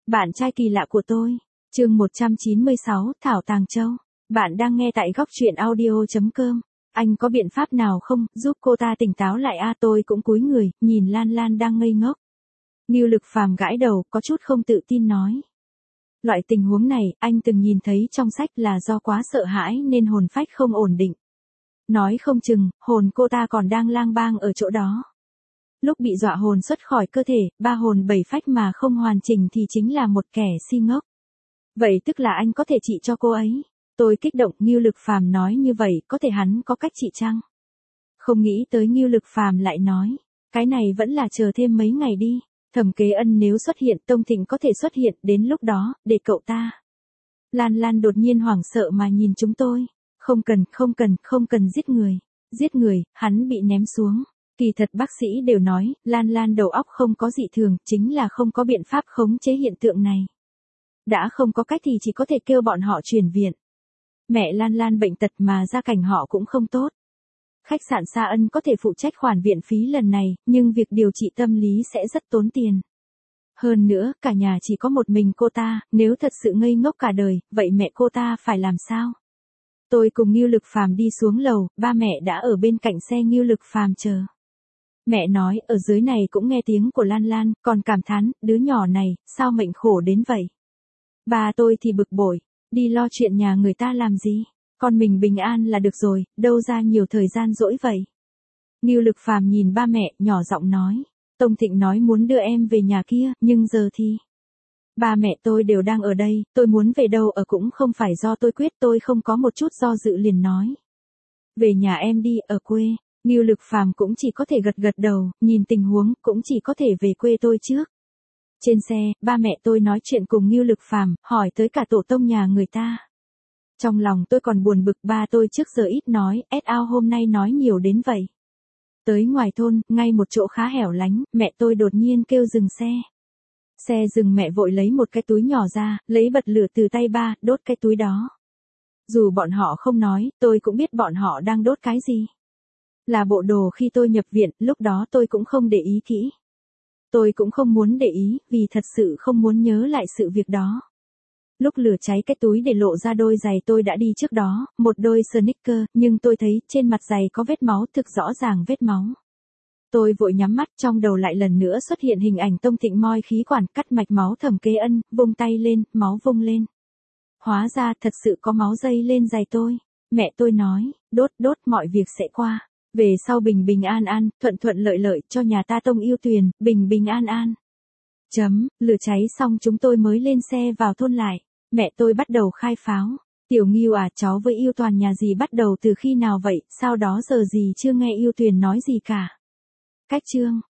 Bạn trai kỳ lạ của tôi. Chương 196, Thảo Tàng Châu. Bạn đang nghe tại góc truyện audio.com. Anh có biện pháp nào không, giúp cô ta tỉnh táo lại tôi cũng cúi người, nhìn Lan Lan đang ngây ngốc. Ngưu Lực Phàm gãi đầu, có chút không tự tin nói. Loại tình huống này, anh từng nhìn thấy trong sách là do quá sợ hãi nên hồn phách không ổn định. Nói không chừng, hồn cô ta còn đang lang bang ở chỗ đó. Lúc bị dọa hồn xuất khỏi cơ thể, 3 hồn 7 phách mà không hoàn chỉnh thì chính là một kẻ si ngốc. Vậy tức là anh có thể trị cho cô ấy. Tôi kích động, Ngưu Lực Phàm nói như vậy, có thể hắn có cách trị chăng? Không nghĩ tới Ngưu Lực Phàm lại nói, cái này vẫn là chờ thêm mấy ngày đi. Thẩm Kế Ân nếu xuất hiện, Tông Thịnh có thể xuất hiện, đến lúc đó, để cậu ta. Lan Lan đột nhiên hoảng sợ mà nhìn chúng tôi. Không cần giết người. Giết người, hắn bị ném xuống. Kỳ thật bác sĩ đều nói, Lan Lan đầu óc không có dị thường, chính là không có biện pháp khống chế hiện tượng này. Đã không có cách thì chỉ có thể kêu bọn họ chuyển viện. Mẹ Lan Lan bệnh tật mà gia cảnh họ cũng không tốt. Khách sạn Sa Ân có thể phụ trách khoản viện phí lần này, nhưng việc điều trị tâm lý sẽ rất tốn tiền. Hơn nữa, cả nhà chỉ có một mình cô ta, nếu thật sự ngây ngốc cả đời, vậy mẹ cô ta phải làm sao? Tôi cùng Ngưu Lực Phàm đi xuống lầu, ba mẹ đã ở bên cạnh xe Ngưu Lực Phàm chờ. Mẹ nói, ở dưới này cũng nghe tiếng của Lan Lan, còn cảm thán, đứa nhỏ này, sao mệnh khổ đến vậy? Ba tôi thì bực bội, đi lo chuyện nhà người ta làm gì? Con mình bình an là được rồi, đâu ra nhiều thời gian rỗi vậy? Ngưu Lực Phàm nhìn ba mẹ, nhỏ giọng nói, Tông Thịnh nói muốn đưa em về nhà kia, nhưng giờ thì... Ba mẹ tôi đều đang ở đây, tôi muốn về đâu ở cũng không phải do tôi quyết, tôi không có một chút do dự liền nói. Về nhà em đi, ở quê. Ngưu Lực Phàm cũng chỉ có thể gật đầu, nhìn tình huống, cũng chỉ có thể về quê tôi trước. Trên xe, ba mẹ tôi nói chuyện cùng Ngưu Lực Phàm, hỏi tới cả tổ tông nhà người ta. Trong lòng tôi còn buồn bực, ba tôi trước giờ ít nói, hôm nay nói nhiều đến vậy. Tới ngoài thôn, ngay một chỗ khá hẻo lánh, mẹ tôi đột nhiên kêu dừng xe. Xe dừng, mẹ vội lấy một cái túi nhỏ ra, lấy bật lửa từ tay ba, đốt cái túi đó. Dù bọn họ không nói, tôi cũng biết bọn họ đang đốt cái gì. Là bộ đồ khi tôi nhập viện, lúc đó tôi cũng không để ý kỹ. Tôi cũng không muốn để ý, vì thật sự không muốn nhớ lại sự việc đó. Lúc lửa cháy cái túi để lộ ra đôi giày tôi đã đi trước đó, một đôi sneaker, nhưng tôi thấy trên mặt giày có vết máu, thực rõ ràng vết máu. Tôi vội nhắm mắt, trong đầu lại lần nữa xuất hiện hình ảnh Tông Thịnh moi khí quản, cắt mạch máu Thẩm Kế Ân, vung tay lên, máu vung lên. Hóa ra thật sự có máu dây lên giày tôi. Mẹ tôi nói, đốt mọi việc sẽ qua. Về sau bình an, thuận lợi, cho nhà ta Tông yêu Tuyền, bình an. Lửa cháy xong chúng tôi mới lên xe vào thôn lại. Mẹ tôi bắt đầu khai pháo. Tiểu Ngưu à, cháu với Yêu Toàn nhà dì bắt đầu từ khi nào vậy, sao đó giờ dì chưa nghe Yêu Tuyền nói gì cả. Cách chương.